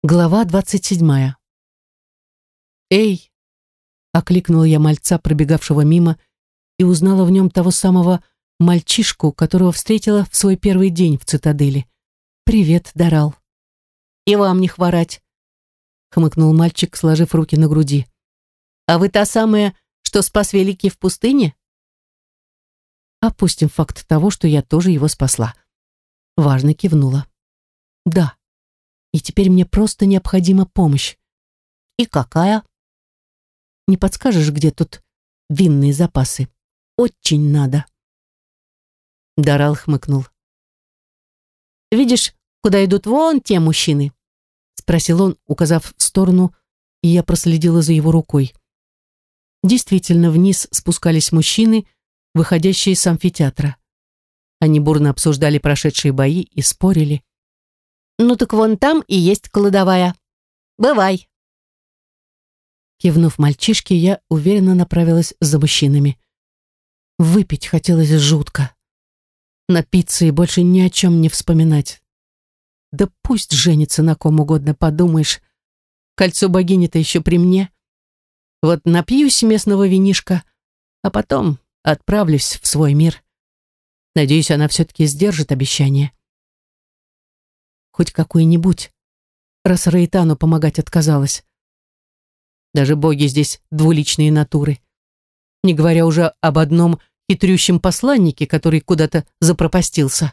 Глава 27. «Эй!» — окликнула я мальца, пробегавшего мимо, и узнала в нем того самого мальчишку, которого встретила в свой первый день в цитадели. «Привет, Дарал». «И вам не хворать», — хмыкнул мальчик, сложив руки на груди. «А вы та самая, что спас Великий в пустыне?» Опустим факт того, что я тоже его спасла. Важно кивнула. «Да. И теперь мне просто необходима помощь». «И какая?» «Не подскажешь, где тут винные запасы? Очень надо». Дарал хмыкнул. «Видишь, куда идут вон те мужчины?» Спросил он, указав в сторону, и я проследила за его рукой. Действительно, вниз спускались мужчины, выходящие с амфитеатра. Они бурно обсуждали прошедшие бои и спорили. «Ну так вон там и есть кладовая. Бывай!» Кивнув мальчишке, я уверенно направилась за мужчинами. Выпить хотелось жутко. Напиться и больше ни о чем не вспоминать. Да пусть женится на ком угодно, подумаешь. Кольцо богини-то еще при мне. Вот напьюсь местного винишка, а потом отправлюсь в свой мир. Надеюсь, она все-таки сдержит обещание. Хоть какой-нибудь, раз Рейтану помогать отказалась. Даже боги здесь двуличные натуры. Не говоря уже об одном хитрющем посланнике, который куда-то запропастился.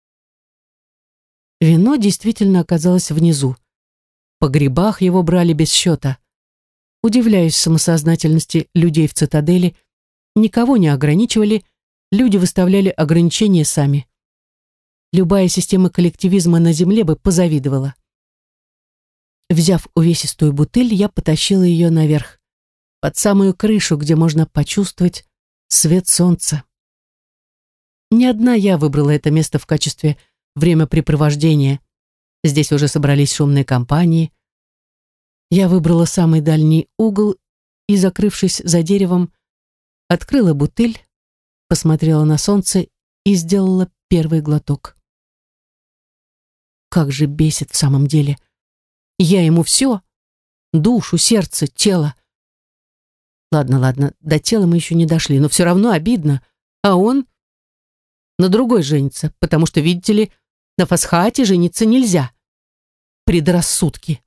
Вино действительно оказалось внизу. В погребах его брали без счета. Удивляюсь самосознательности людей в цитадели. Никого не ограничивали, люди выставляли ограничения сами. Любая система коллективизма на земле бы позавидовала. Взяв увесистую бутыль, я потащила ее наверх, под самую крышу, где можно почувствовать свет солнца. Не одна я выбрала это место в качестве времяпрепровождения. Здесь уже собрались шумные компании. Я выбрала самый дальний угол и, закрывшись за деревом, открыла бутыль, посмотрела на солнце и сделала первый глоток. Как же бесит в самом деле. Я ему все. Душу, сердце, тело. Ладно, до тела мы еще не дошли, но все равно обидно. А он на другой женится, потому что, видите ли, на Фасхаате жениться нельзя. Предрассудки.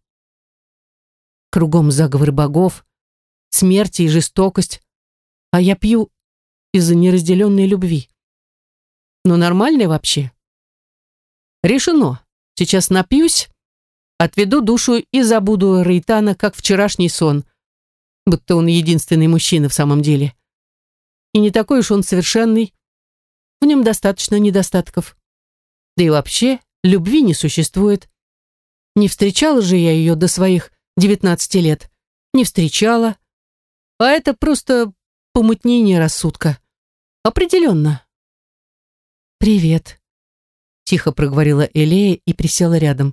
Кругом заговор богов, смерть и жестокость. А я пью из-за неразделенной любви. Но нормально вообще? Решено. Сейчас напьюсь, отведу душу и забуду Рейтана, как вчерашний сон, будто он единственный мужчина в самом деле. И не такой уж он совершенный, в нем достаточно недостатков. Да и вообще, любви не существует. Не встречала же я ее до своих 19 лет. Не встречала. А это просто помутнение рассудка. Определенно. «Привет», — тихо проговорила Элея и присела рядом.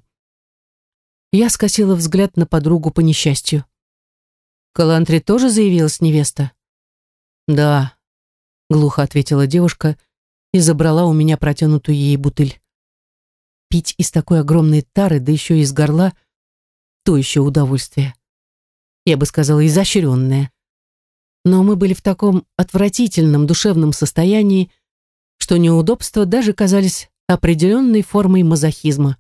Я скосила взгляд на подругу по несчастью. «В Калантре тоже заявилась невеста?» «Да», — глухо ответила девушка и забрала у меня протянутую ей бутыль. Пить из такой огромной тары, да еще из горла, то еще удовольствие. Я бы сказала, изощренное. Но мы были в таком отвратительном душевном состоянии, что неудобства даже казались определенной формой мазохизма.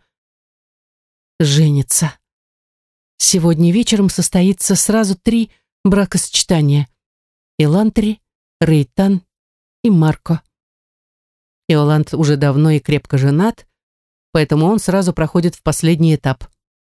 Женится. Сегодня вечером состоится сразу 3 бракосочетания. Элантри, Рейтан и Марко. Иоланд уже давно и крепко женат, поэтому он сразу проходит в последний этап.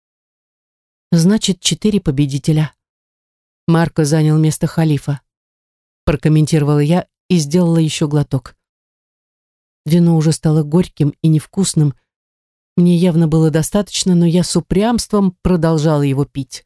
Значит, 4 победителя. Марко занял место халифа. Прокомментировала я и сделала еще глоток. Вино уже стало горьким и невкусным. Мне явно было достаточно, но я с упрямством продолжала его пить.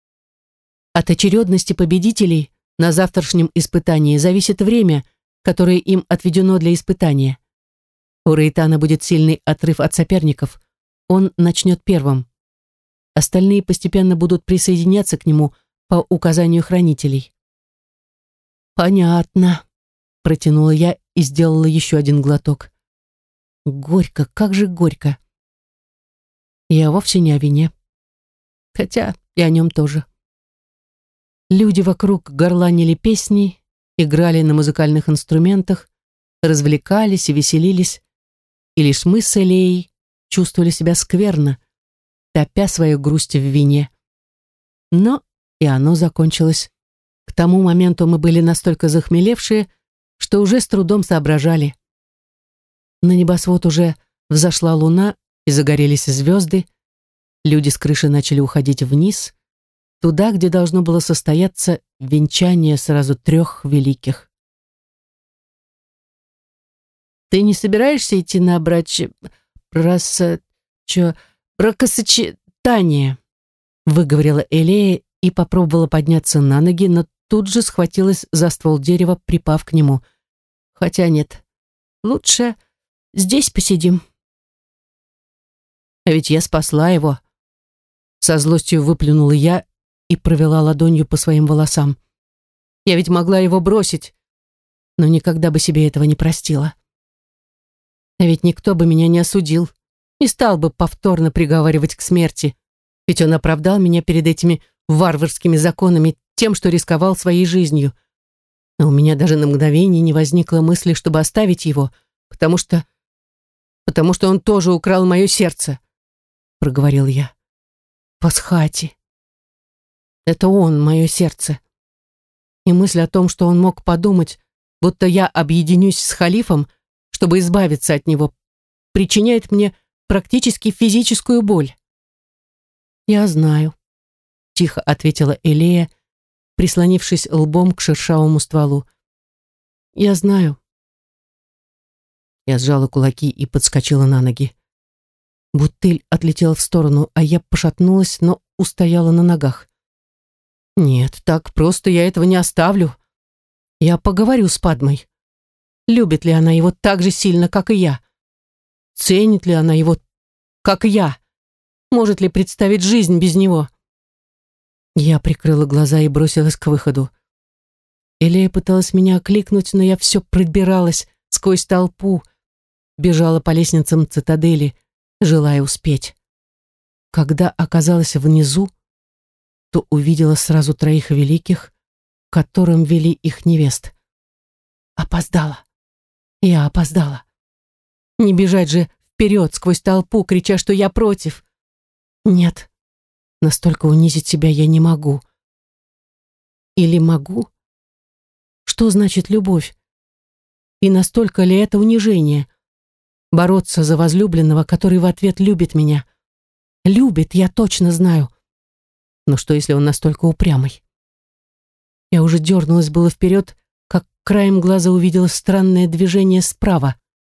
От очередности победителей на завтрашнем испытании зависит время, которое им отведено для испытания. У Рейтана будет сильный отрыв от соперников. Он начнет первым. Остальные постепенно будут присоединяться к нему по указанию хранителей. «Понятно», — протянула я и сделала еще один глоток. Горько, как же горько. Я вовсе не о вине. Хотя и о нем тоже. Люди вокруг горланили песни, играли на музыкальных инструментах, развлекались и веселились, и лишь мы с Элеей чувствовали себя скверно, топя свою грусть в вине. Но и оно закончилось. К тому моменту мы были настолько захмелевшие, что уже с трудом соображали. На небосвод уже взошла луна и загорелись звезды. Люди с крыши начали уходить вниз, туда, где должно было состояться венчание сразу 3 великих. «Ты не собираешься идти на бракосочетание?» выговорила Элея и попробовала подняться на ноги, но тут же схватилась за ствол дерева, припав к нему. «Хотя нет, лучше здесь посидим». А ведь я спасла его. Со злостью выплюнула я и провела ладонью по своим волосам. Я ведь могла его бросить, но никогда бы себе этого не простила. А ведь никто бы меня не осудил, не стал бы повторно приговаривать к смерти, ведь он оправдал меня перед этими варварскими законами тем, что рисковал своей жизнью. Но у меня даже на мгновение не возникло мысли, чтобы оставить его, потому что он тоже украл мое сердце, проговорил я. Пасхати. Это он, мое сердце. И мысль о том, что он мог подумать, будто я объединюсь с халифом, чтобы избавиться от него, причиняет мне практически физическую боль. «Я знаю», — тихо ответила Элея, прислонившись лбом к шершавому стволу. «Я знаю». Я сжала кулаки и подскочила на ноги. Бутыль отлетела в сторону, а я пошатнулась, но устояла на ногах. «Нет, так просто я этого не оставлю. Я поговорю с Падмой. Любит ли она его так же сильно, как и я? Ценит ли она его, как и я? Может ли представить жизнь без него?» Я прикрыла глаза и бросилась к выходу. Элея пыталась меня окликнуть, но я все пробиралась сквозь толпу, бежала по лестницам цитадели, желая успеть. Когда оказалась внизу, то увидела сразу 3 великих, которым вели их невест. Опоздала. Я опоздала. Не бежать же вперед сквозь толпу, крича, что я против. Нет, настолько унизить себя я не могу. Или могу? Что значит любовь? И настолько ли это унижение? Бороться за возлюбленного, который в ответ любит меня. Любит, я точно знаю. Но что, если он настолько упрямый? Я уже дернулась было вперед, как краем глаза увидела странное движение справа.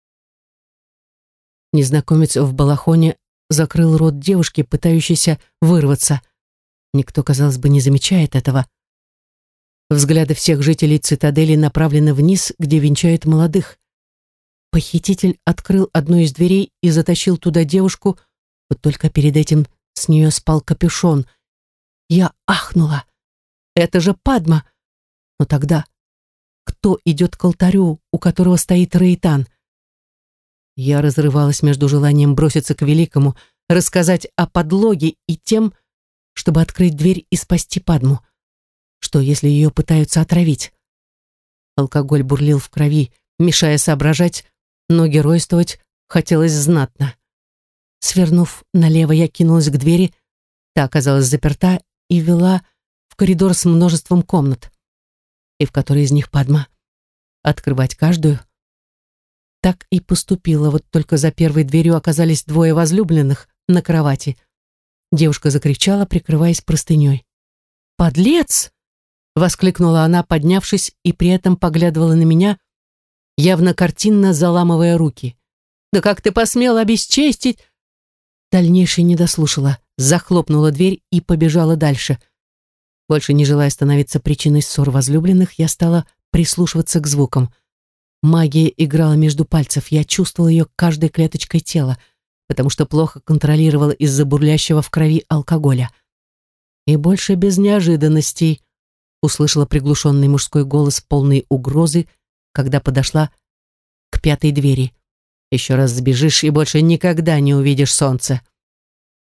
Незнакомец в балахоне закрыл рот девушки, пытающейся вырваться. Никто, казалось бы, не замечает этого. Взгляды всех жителей цитадели направлены вниз, где венчают молодых. Похититель открыл одну из дверей и затащил туда девушку, вот только перед этим с нее спал капюшон. Я ахнула. Это же Падма. Но тогда кто идет к алтарю, у которого стоит Рейтан? Я разрывалась между желанием броситься к великому, рассказать о подлоге и тем, чтобы открыть дверь и спасти Падму. Что, если ее пытаются отравить? Алкоголь бурлил в крови, мешая соображать, но геройствовать хотелось знатно. Свернув налево, я кинулась к двери, та оказалась заперта и вела в коридор с множеством комнат. И в которой из них Падма? Открывать каждую? Так и поступила, вот только за первой дверью оказались 2 возлюбленных на кровати. Девушка закричала, прикрываясь простыней. «Подлец!» — воскликнула она, поднявшись, и при этом поглядывала на меня, явно картинно заламывая руки. «Да как ты посмела обесчестить?» Дальнейшее не дослушала, захлопнула дверь и побежала дальше. Больше не желая становиться причиной ссор возлюбленных, я стала прислушиваться к звукам. Магия играла между пальцев, я чувствовала ее каждой клеточкой тела, потому что плохо контролировала из-за бурлящего в крови алкоголя. И больше без неожиданностей услышала приглушенный мужской голос, полный угрозы, когда подошла к 5-й двери. «Еще раз сбежишь и больше никогда не увидишь солнце».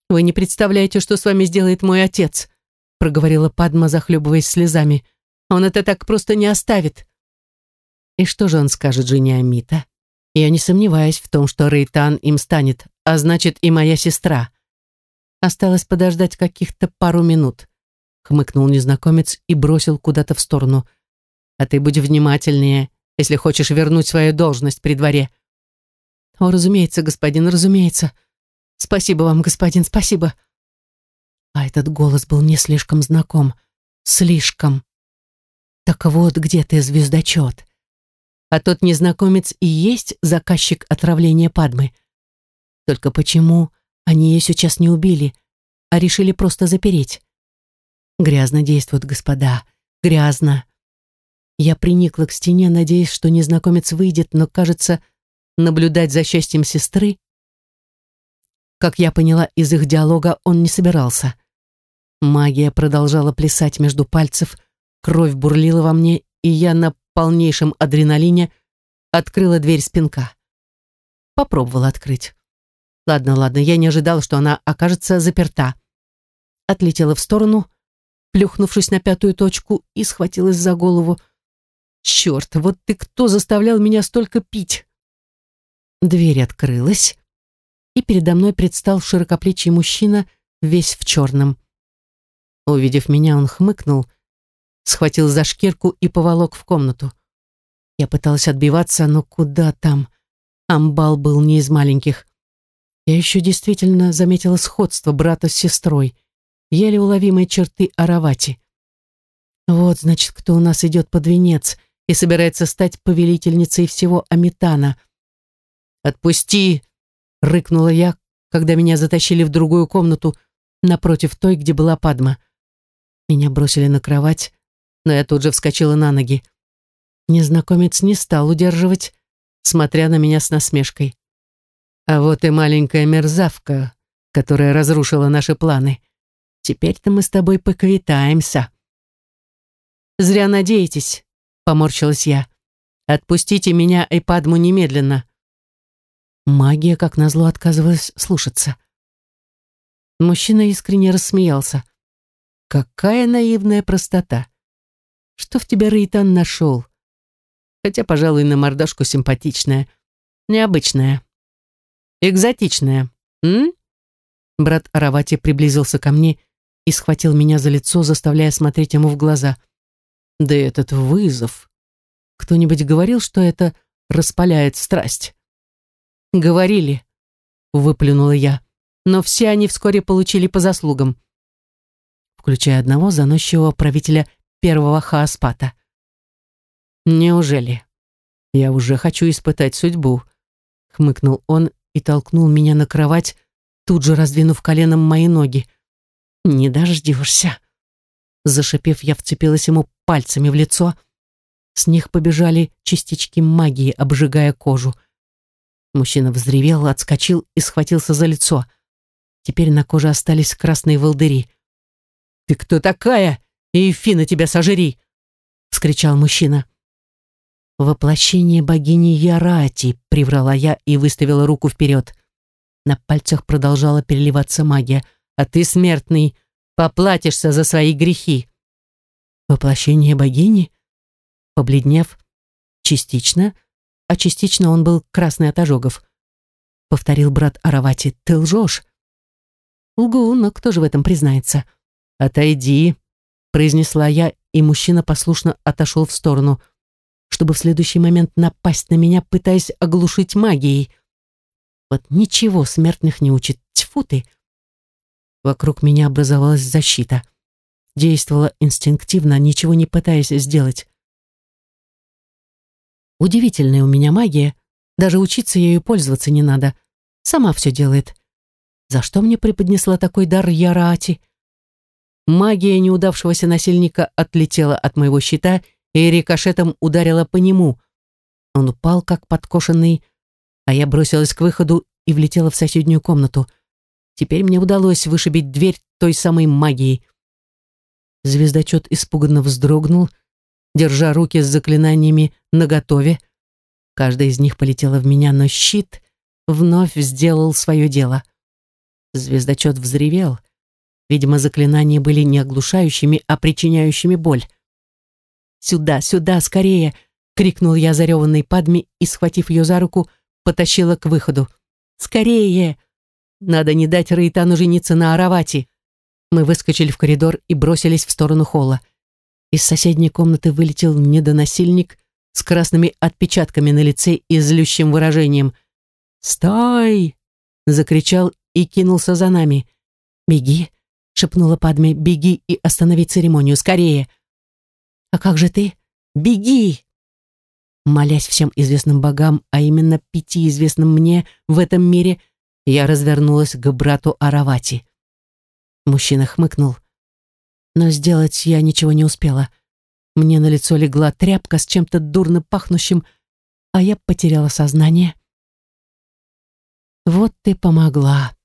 Вы не представляете, что с вами сделает мой отец, проговорила Падма, захлебываясь слезами. Он это так просто не оставит. И что же он скажет жене Амита? Я не сомневаюсь в том, что Рейтан им станет, а значит и моя сестра. Осталось подождать каких-то пару минут, хмыкнул незнакомец и бросил куда-то в сторону. А ты будь внимательнее, если хочешь вернуть свою должность при дворе. О, разумеется, господин, разумеется. Спасибо вам, господин, спасибо. А этот голос был мне слишком знаком. Слишком. Так вот, где ты, звездочет? А тот незнакомец и есть заказчик отравления Падмы. Только почему они ее сейчас не убили, а решили просто запереть? Грязно действуют, господа, грязно. Я приникла к стене, надеясь, что незнакомец выйдет, но, кажется, наблюдать за счастьем сестры, как я поняла из их диалога, он не собирался. Магия продолжала плясать между пальцев, кровь бурлила во мне, и я на полнейшем адреналине открыла дверь с пинка. Попробовала открыть. Ладно, я не ожидала, что она окажется заперта. Отлетела в сторону, плюхнувшись на пятую точку, и схватилась за голову. Черт, вот ты кто заставлял меня столько пить? Дверь открылась, и передо мной предстал широкоплечий мужчина, весь в черном. Увидев меня, он хмыкнул, схватил за шкирку и поволок в комнату. Я пыталась отбиваться, но куда там? Амбал был не из маленьких. Я еще действительно заметила сходство брата с сестрой, еле уловимые черты Аравати. Вот, значит, кто у нас идет под венец и собирается стать повелительницей всего Амитана. «Отпусти!» — рыкнула я, когда меня затащили в другую комнату, напротив той, где была Падма. Меня бросили на кровать, но я тут же вскочила на ноги. Незнакомец не стал удерживать, смотря на меня с насмешкой. «А вот и маленькая мерзавка, которая разрушила наши планы. Теперь-то мы с тобой поквитаемся». «Зря надеетесь», — поморщилась я. «Отпустите меня и Падму немедленно». Магия, как назло, отказывалась слушаться. Мужчина искренне рассмеялся. «Какая наивная простота! Что в тебе Рейтан нашел? Хотя, пожалуй, на мордашку симпатичная, необычная, экзотичная, м?» Брат Аравати приблизился ко мне и схватил меня за лицо, заставляя смотреть ему в глаза. Да этот вызов! Кто-нибудь говорил, что это распаляет страсть? «Говорили», — выплюнула я, «но все они вскоре получили по заслугам», включая одного заносчивого правителя первого Хааспата. «Неужели? Я уже хочу испытать судьбу», — хмыкнул он и толкнул меня на кровать, тут же раздвинув коленом мои ноги. «Не дождешься». Зашипев, я вцепилась ему пальцами в лицо. С них побежали частички магии, обжигая кожу. Мужчина взревел, отскочил и схватился за лицо. Теперь на коже остались красные волдыри. «Ты кто такая? Эйфина, тебя сожри!» — вскричал мужчина. «Воплощение богини Ярати», — приврала я и выставила руку вперед. На пальцах продолжала переливаться магия. «А ты, смертный, поплатишься за свои грехи». «Воплощение богини?» Побледнев, частично, а частично он был красный от ожогов. Повторил брат Аравати. «Ты лжешь?» «Лгу, но кто же в этом признается?» «Отойди», — произнесла я, и мужчина послушно отошел в сторону, чтобы в следующий момент напасть на меня, пытаясь оглушить магией. Вот ничего смертных не учит. Тьфу ты! Вокруг меня образовалась защита. Действовала инстинктивно, ничего не пытаясь сделать. Удивительная у меня магия. Даже учиться ею пользоваться не надо. Сама все делает. За что мне преподнесла такой дар Яраати? Магия неудавшегося насильника отлетела от моего щита и рикошетом ударила по нему. Он упал, как подкошенный, а я бросилась к выходу и влетела в соседнюю комнату. Теперь мне удалось вышибить дверь той самой магией. Звездочет испуганно вздрогнул, держа руки с заклинаниями наготове. Каждая из них полетела в меня, но щит вновь сделал свое дело. Звездочет взревел. Видимо, заклинания были не оглушающими, а причиняющими боль. «Сюда, сюда, скорее!» — крикнул я зареванной Падме и, схватив ее за руку, потащила к выходу. «Скорее! Надо не дать Рейтану жениться на Аравати!» Мы выскочили в коридор и бросились в сторону холла. Из соседней комнаты вылетел недоносильник с красными отпечатками на лице и злющим выражением. «Стой!» — закричал и кинулся за нами. «Беги!» — шепнула Падме. «Беги и останови церемонию! Скорее!» «А как же ты? Беги!» Молясь всем известным богам, а именно 5 известным мне в этом мире, я развернулась к брату Аравати. Мужчина хмыкнул, но сделать я ничего не успела. Мне на лицо легла тряпка с чем-то дурно пахнущим, а я потеряла сознание. «Вот ты помогла»,